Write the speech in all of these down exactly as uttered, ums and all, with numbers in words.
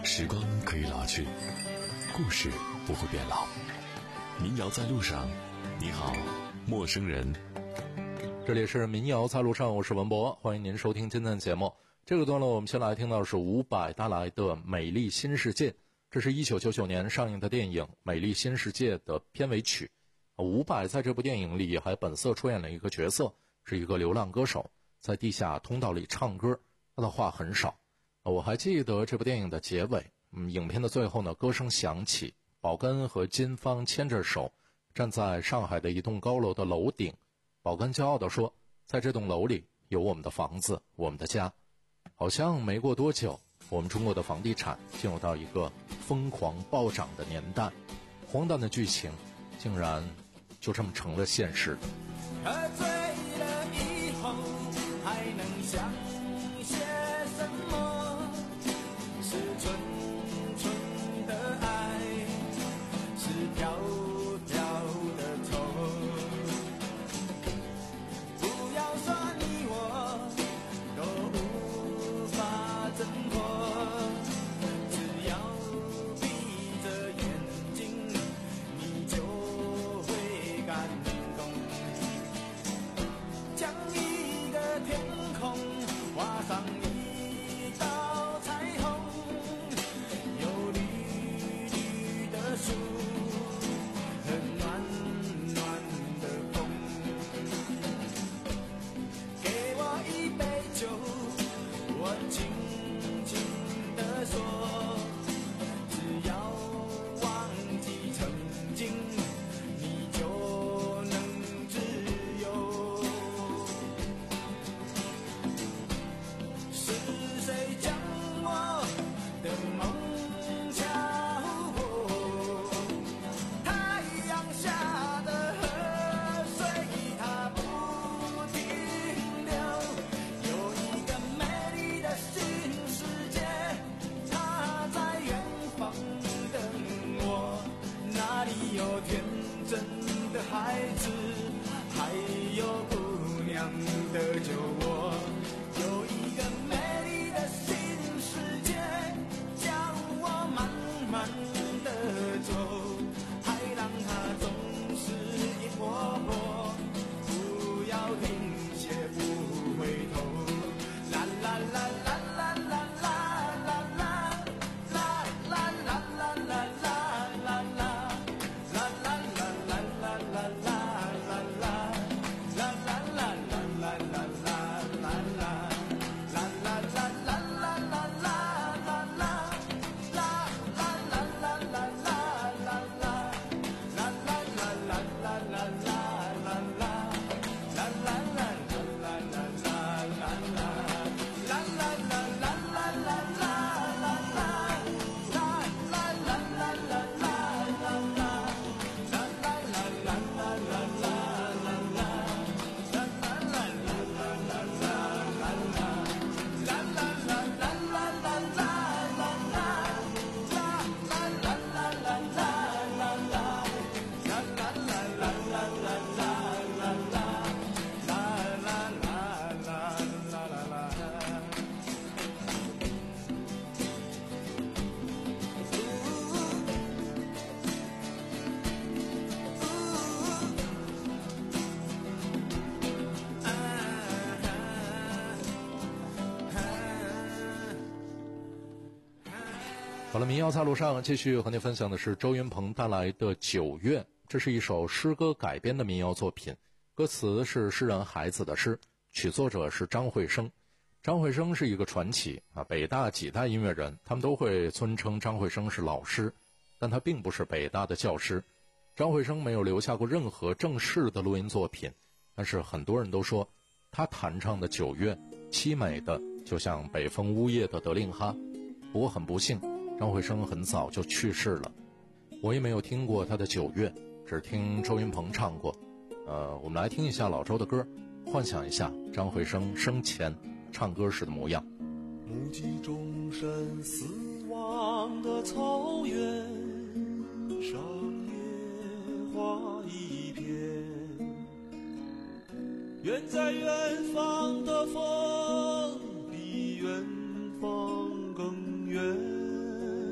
时光可以老去，故事不会变老。民谣在路上，你好，陌生人。 这里是民谣在路上，我是文博，欢迎您收听今天的节目。这个段落我们先来听到的是伍佰带来的《美丽新世界》，这是一九九九年上映的电影《美丽新世界》的片尾曲。伍佰在这部电影里还本色出演了一个角色，是一个流浪歌手，在地下通道里唱歌，他的话很少。我还记得这部电影的结尾，嗯，影片的最后呢，歌声响起，宝根和金芳牵着手站在上海的一栋高楼的楼顶，宝根骄傲地说，在这栋楼里有我们的房子，我们的家。好像没过多久，我们中国的房地产进入到一个疯狂暴涨的年代，荒诞的剧情竟然就这么成了现实。 喝醉了以后还能想些什么？是纯纯的爱，是飘飘的愁。不要说你我都无法挣脱，只要闭着眼睛，你就会感动。将一个天空画上一道彩虹，有绿绿的树和暖暖的风。给我一杯酒，我轻轻地说，只要忘记曾经，你就能自由。是谁将我的梦敲破？太阳下的河水它不停流，有一个美丽的新世界，它在远方等我。那里有天真的孩子，还有姑娘的酒窝，有一个美丽的新世界，叫我慢慢的走，海浪它总是一波波，不要停歇不回头。啦啦啦啦啦啦啦啦啦啦啦啦啦啦啦啦。 好了，民谣在路上继续和您分享的是周云鹏带来的《九月》，这是一首诗歌改编的民谣作品，歌词是诗人孩子的诗，曲作者是张惠生。张惠生是一个传奇啊，北大几代音乐人他们都会尊称张惠生是老师，但他并不是北大的教师。张惠生没有留下过任何正式的录音作品，但是很多人都说他弹唱的《九月》凄美的就像北风呜咽的德令哈。不过很不幸，张惠生很早就去世了，我也没有听过他的《九月》，只听周云鹏唱过。呃，我们来听一下老周的歌，幻想一下张惠生生前唱歌时的模样。 目击众生死亡的草原上，野花一片，远在远方的风比远方更远。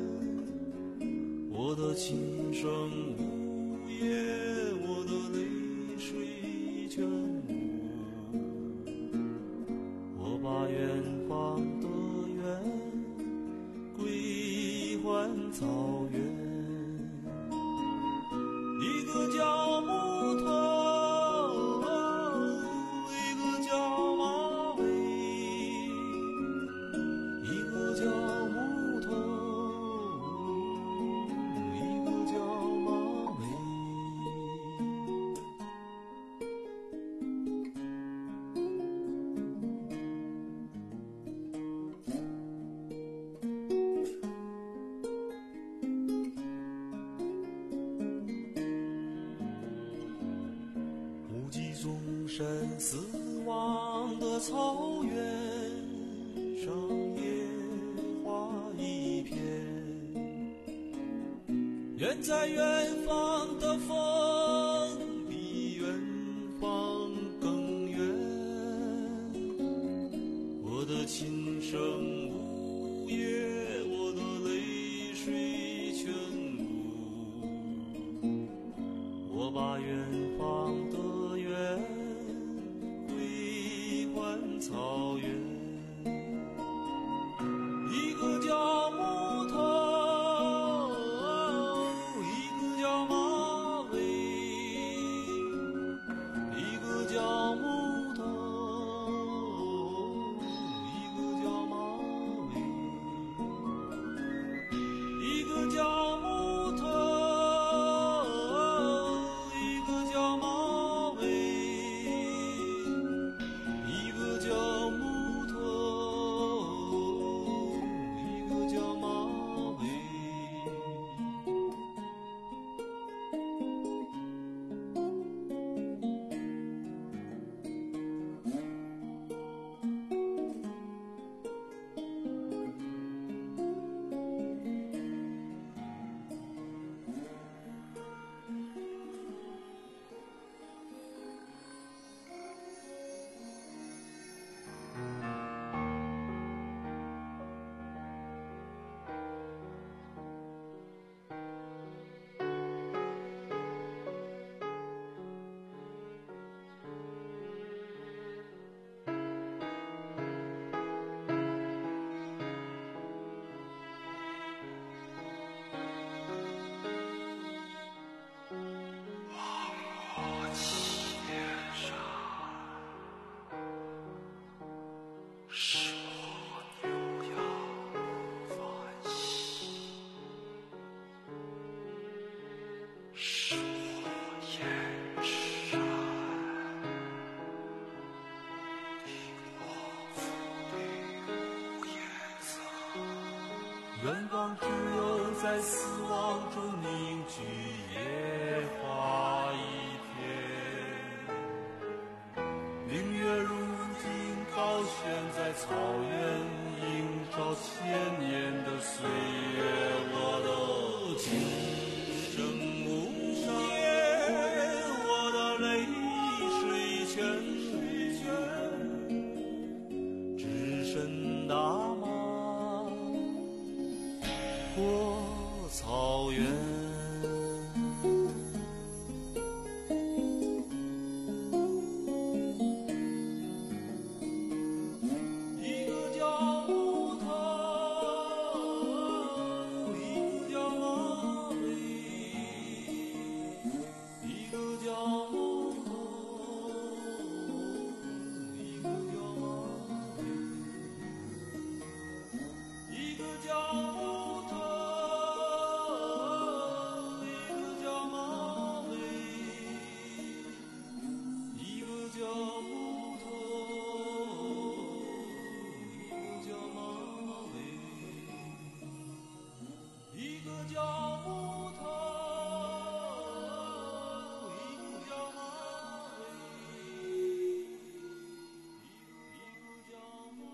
声呜咽，我的泪水全无。我把远方的远归还草原，一个叫木头，一个叫马尾，一个叫木头，一个叫马尾。无际纵深死亡的草原上，野花一片，远在远方的风比远方更远。我的琴声呜咽，我的泪水全无。我把远方的远归还草原，一个叫木头，一个叫马尾，一个叫木头，一个叫马尾，一个叫木头，一个叫马尾，一个叫木头，一个叫马尾。远方只有在死亡中凝聚野花一片，明月如今高悬在草原，映照千年的岁月。我的琴声无言，我的泪水全无，只身大马过草原。一个叫木头，一个叫马尾，一个叫木头，一个叫马尾，一个叫木头，一个叫马尾，一个叫木头，一个叫马尾，一个叫木头，一个叫马尾，一个叫木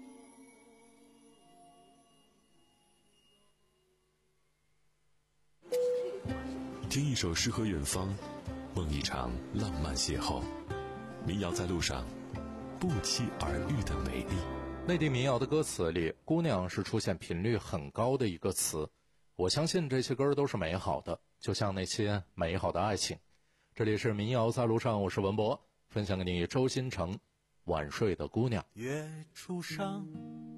听一首诗和远方，梦一场浪漫邂逅。民谣在路上，不期而遇的美丽。 内地民谣的歌词里，姑娘是出现频率很高的一个词。我相信这些歌都是美好的， 就像那些美好的爱情。这里是民谣在路上，我是文博，分享给你周新成晚睡的姑娘。 月初上，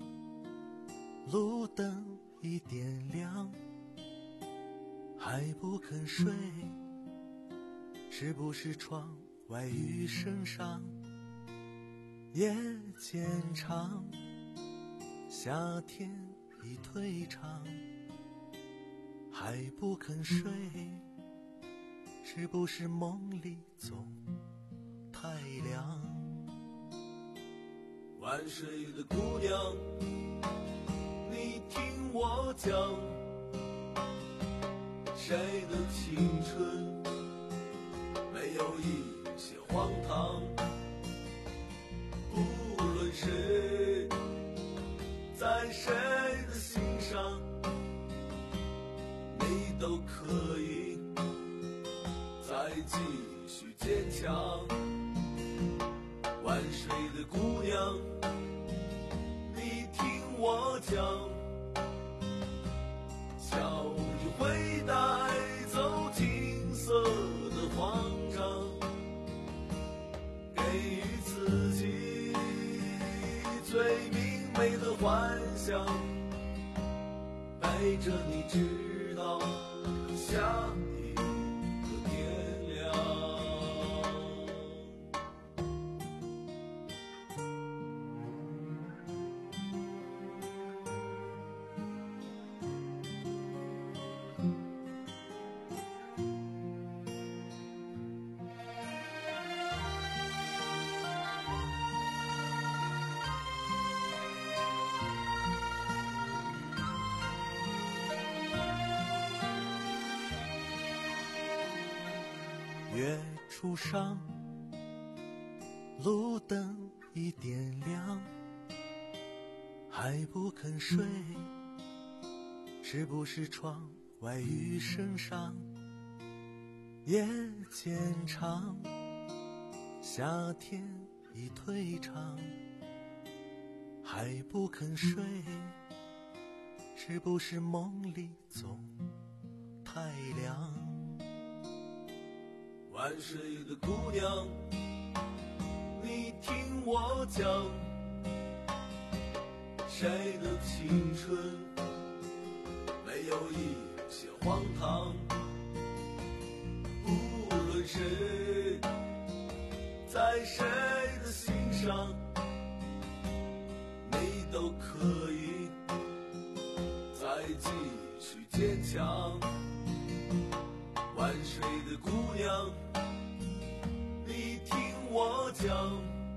路灯已点亮，还不肯睡，是不是窗外雨声上？夜渐长，夏天已退场，还不肯睡，是不是梦里总太凉？晚睡的姑娘，你听我讲，谁的青春没有一些荒唐？不论谁在谁的心上，你都可以再继续坚强。晚睡的姑娘，你听我讲，笑意会带走金色的慌张，给予自己最明媚的幻想，陪着你直到下一个天亮。月初上，路灯已点亮，还不肯睡，是不是窗外雨声上？夜渐长，夏天已退场，还不肯睡，是不是梦里总太凉？晚睡的姑娘，你听我讲，谁的青春没有一些荒唐？不论谁在谁的心上，你都可以再继续坚强。晚睡的姑娘，你听我讲，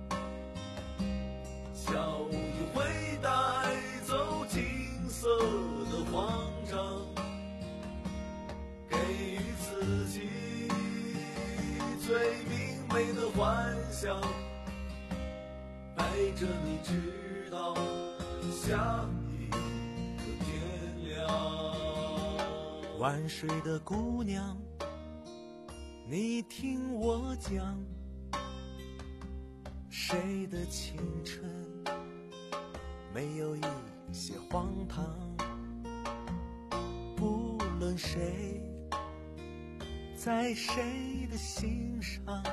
笑意会带走金色的慌张，给予自己最明媚的幻想，陪着你直到下一个天亮。晚睡的姑娘，你听我讲，谁的青春没有一些荒唐？不论谁在谁的心上，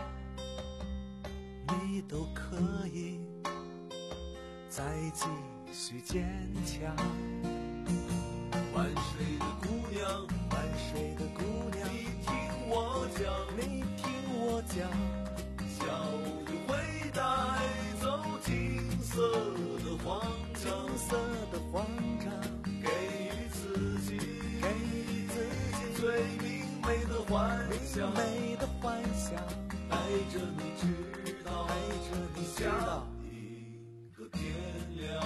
你都可以再继续坚强。晚睡的姑娘，晚睡的姑娘，你听我讲，你听我讲，笑意会带走金色的慌张，金色的慌张，给予自己，给予自己最明媚的幻想，美的幻想，陪着你直到，陪着你下一个天亮，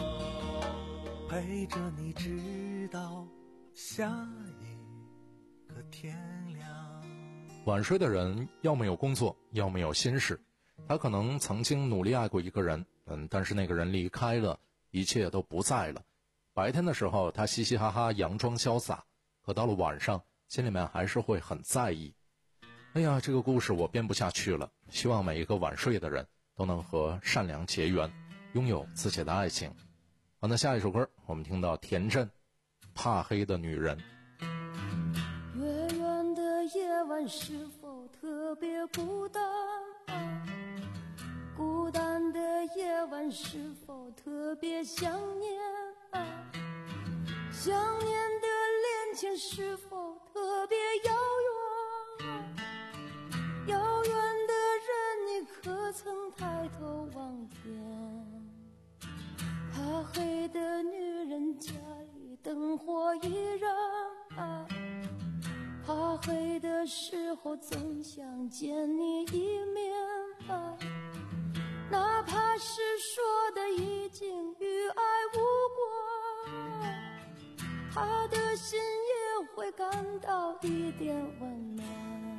陪着你直到下一个天亮。 晚睡的人要么有工作，要么有心事。他可能曾经努力爱过一个人，嗯，但是那个人离开了，一切都不在了。白天的时候他嘻嘻哈哈佯装潇洒，可到了晚上心里面还是会很在意。哎呀，这个故事我编不下去了，希望每一个晚睡的人都能和善良结缘，拥有自己的爱情。好，那下一首歌我们听到田震，怕黑的女人。 月圆晚是否特别孤单？孤单的夜晚是否特别想念？想念的恋情是否特别遥远？遥远的人，你可曾抬头望见？怕黑的女人家里灯火依然，怕黑的时候总想见你一面，哪怕是说的已经与爱无关，他的心也会感到一点温暖。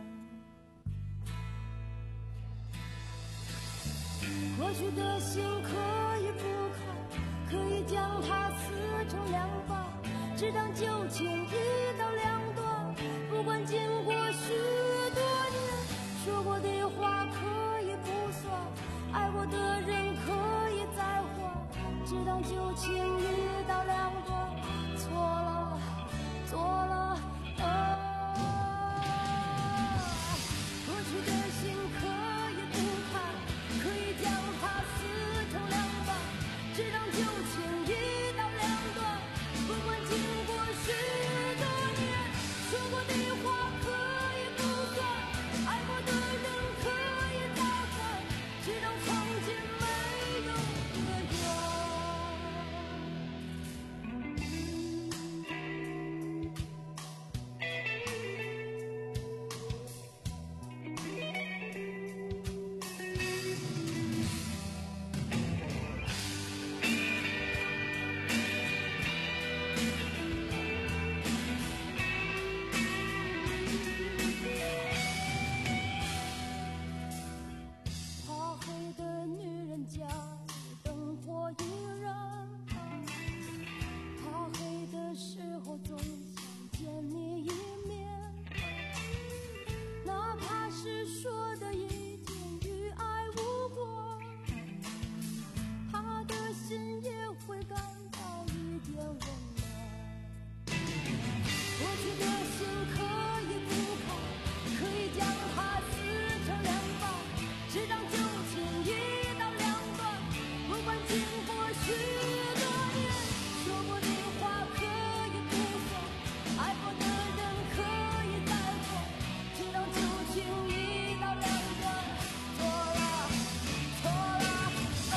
过去的心可以不看，可以将它撕成两半，只当旧情一刀两断。不管经过许多年，说过的话可以不算，爱过的人可以再换，只当旧情一刀两断。错了，错了，啊！过去的心可以不看，可以将它撕成两半，只当旧情一刀两断。不管经过许多年，说过的话可以不算，爱过的人可以再换，只当曾经没有的怕黑的女人家里灯火依然，怕黑的时候总想见你一面，哪怕是说的已经与爱无关，他的心也会感到一点温暖。过去的心可以不看，可以将它撕成两半，只当旧情一刀两断。不管经过许多年，说过的话可以不算，爱过的人可以再换，只当旧情一刀两断。错了，错了，啊！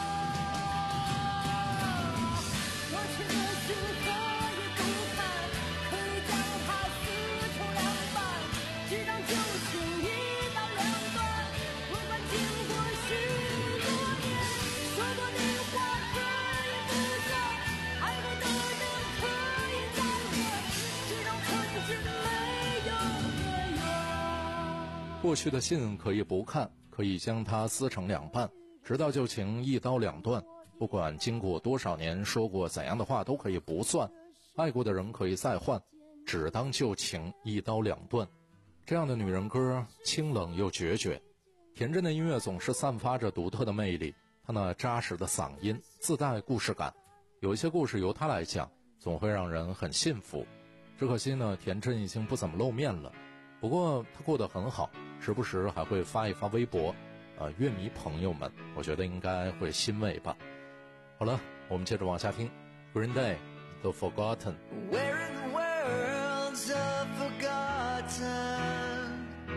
过去的心可以不看，可以将它撕成两半，只当旧情一刀两断。不管经过许多年，说过的话可以不算，爱过的人可以再换，只当曾经没有的缘。 过去的信可以不看，可以将它撕成两半，直到旧情一刀两断。不管经过多少年，说过怎样的话都可以不算，爱过的人可以再换，只当旧情一刀两断。这样的女人歌清冷又决绝，田震的音乐总是散发着独特的魅力，她那扎实的嗓音自带故事感，有一些故事由她来讲，总会让人很信服。只可惜呢，田震已经不怎么露面了，不过他过得很好，时不时还会发一发微博，呃，乐迷朋友们我觉得应该会欣慰吧。好了，我们接着往下听 Green Day The Forgotten。 Where in the world's the forgotten?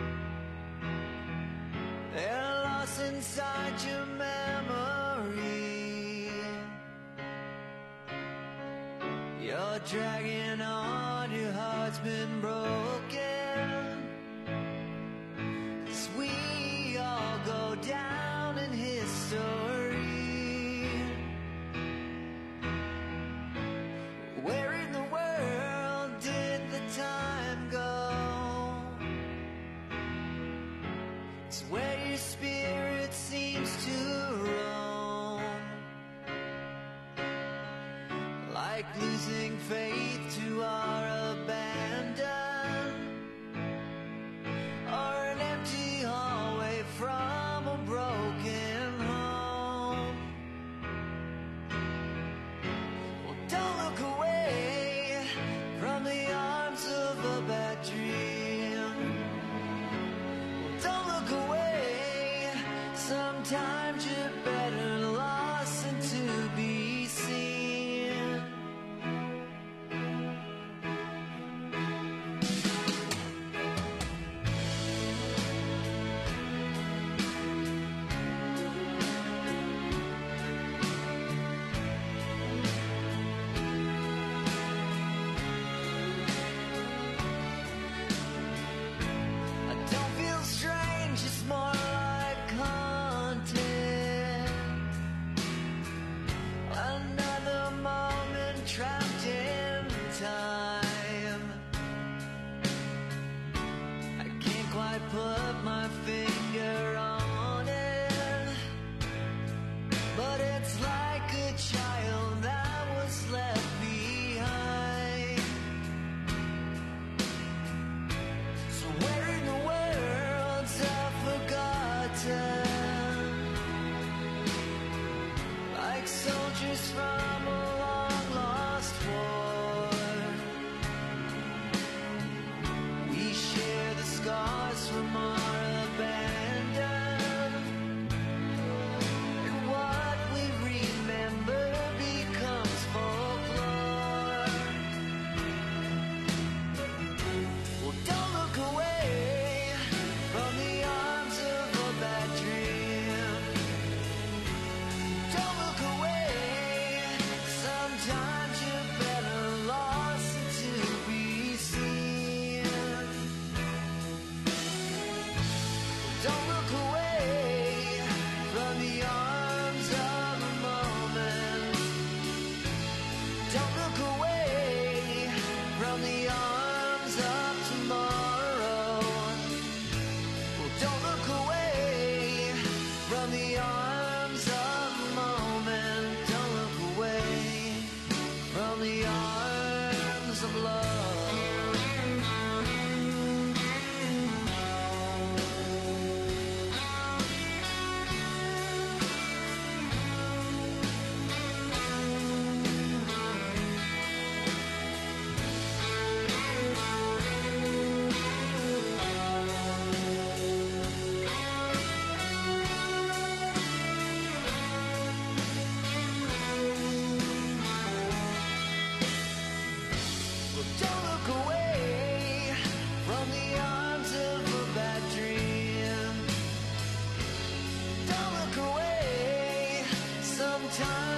They're lost inside your memory. You're dragging on, your heart's been broken. 'Cause we all go down in history. Where in the world did the time go? It's where your spirit seems to roam, like losing faith to our abandon, or an empty hallway from a broken home. Well, don't look away from the arms of a bad dream.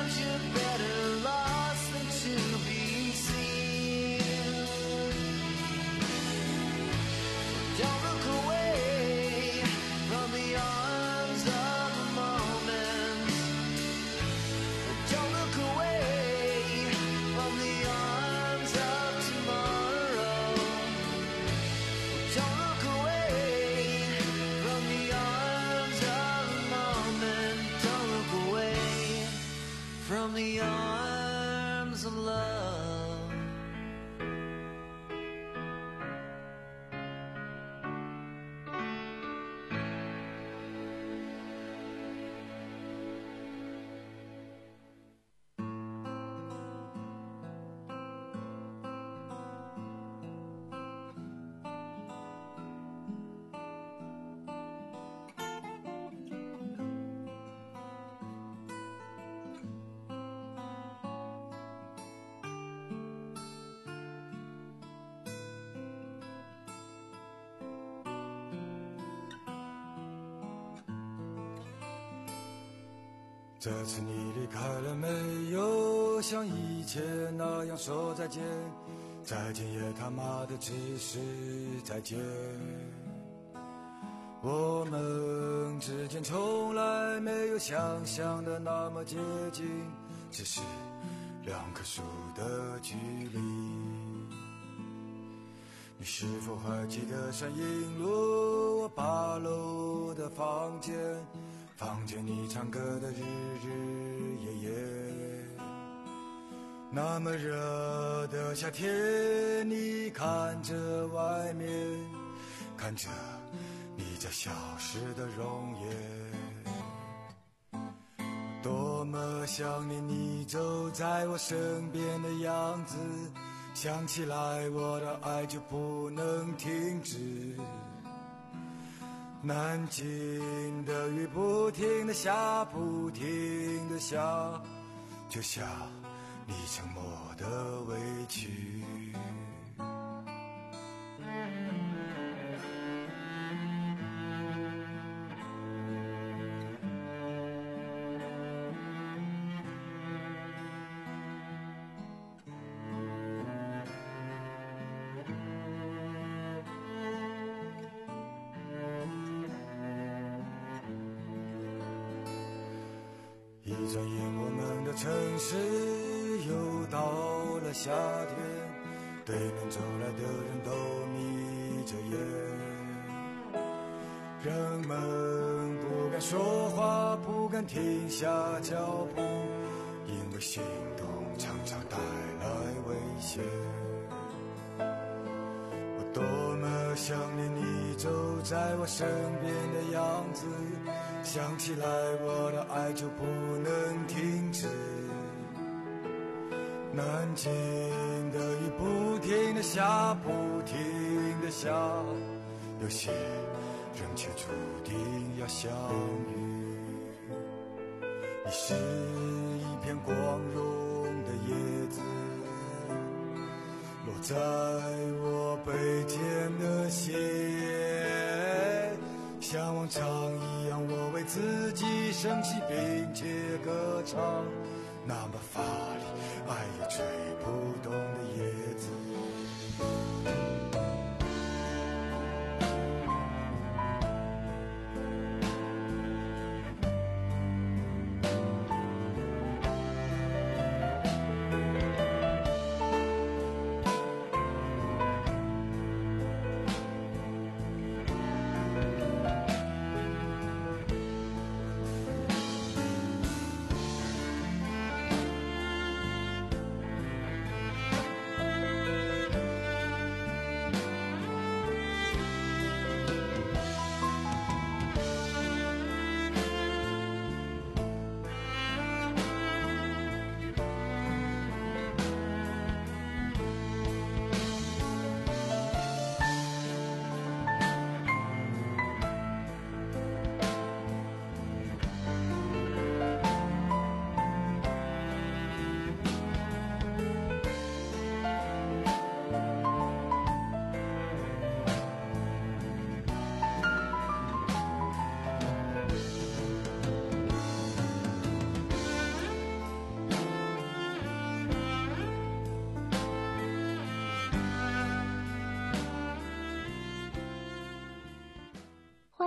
sometimes you're better lost than to be seen. Don't look away from the arms of the moment. Don't look away from the arms of tomorrow. Don't look away from the arms of the moment. Don't look away from the arms of love. 这次你离开了没有？像以前那样说再见，再见也他妈的只是再见。我们之间从来没有想象的那么接近，只是两棵树的距离。你是否还记得山影路我八楼的房间？房间你唱歌的日日夜夜，那么热的夏天，你看着外面，看着你家消失的容颜，多么想念你走在我身边的样子，想起来我的爱就不能停止。南京的雨不停地下，不停地下，就像你沉默的委屈。一转眼我们的城市又到了夏天，对面走来的人都眯着眼，人们不敢说话，不敢停下脚步，因为心动常常带来危险。我多么想念你走在我身边的样子，想起来我的爱就不能停止。南京的雨不停地下，不停地下，有些人却注定要相遇。你是一片光荣的叶子，落在我背间的血，像往常一样我为自己升起并且歌唱，那么法力爱也吹不动的叶子。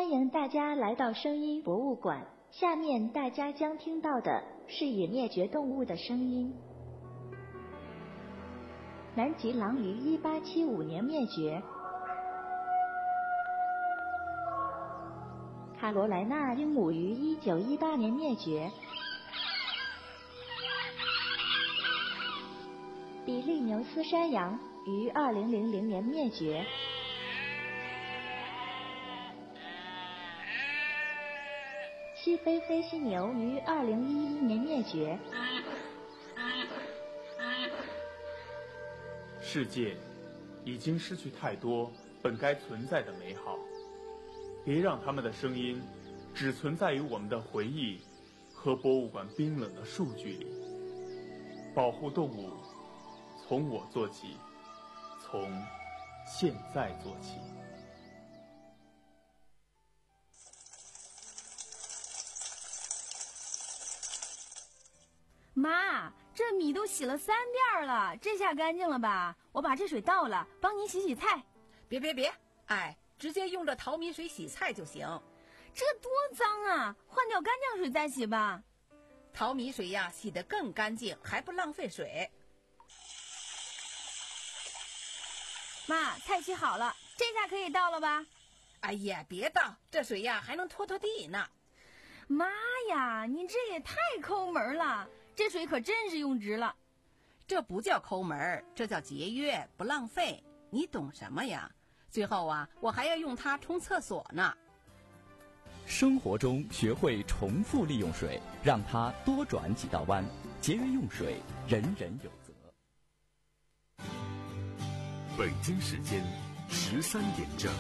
欢迎大家来到声音博物馆。下面大家将听到的是已灭绝动物的声音。南极狼于一八七五年灭绝，卡罗莱纳鹦鹉于一九一八年灭绝，比利牛斯山羊于二零零零年灭绝。西非黑犀牛于二零一一年灭绝。 世界已经失去太多本该存在的美好，别让他们的声音只存在于我们的回忆和博物馆冰冷的数据里。保护动物，从我做起，从现在做起。 妈，这米都洗了三遍了，这下干净了吧？我把这水倒了，帮你洗洗菜。 别别别，哎，直接用这淘米水洗菜就行。 这多脏啊，换掉干净水再洗吧。 淘米水呀，洗得更干净，还不浪费水。 妈，菜洗好了，这下可以倒了吧？ 哎呀，别倒，这水呀还能拖拖地呢。 妈呀，你这也太抠门了，这水可真是用值了。 这不叫抠门，这叫节约，不浪费。你懂什么呀？最后啊，我还要用它冲厕所呢。 生活中学会重复利用水，让它多转几道弯，节约用水，人人有责。 北京时间十三点整。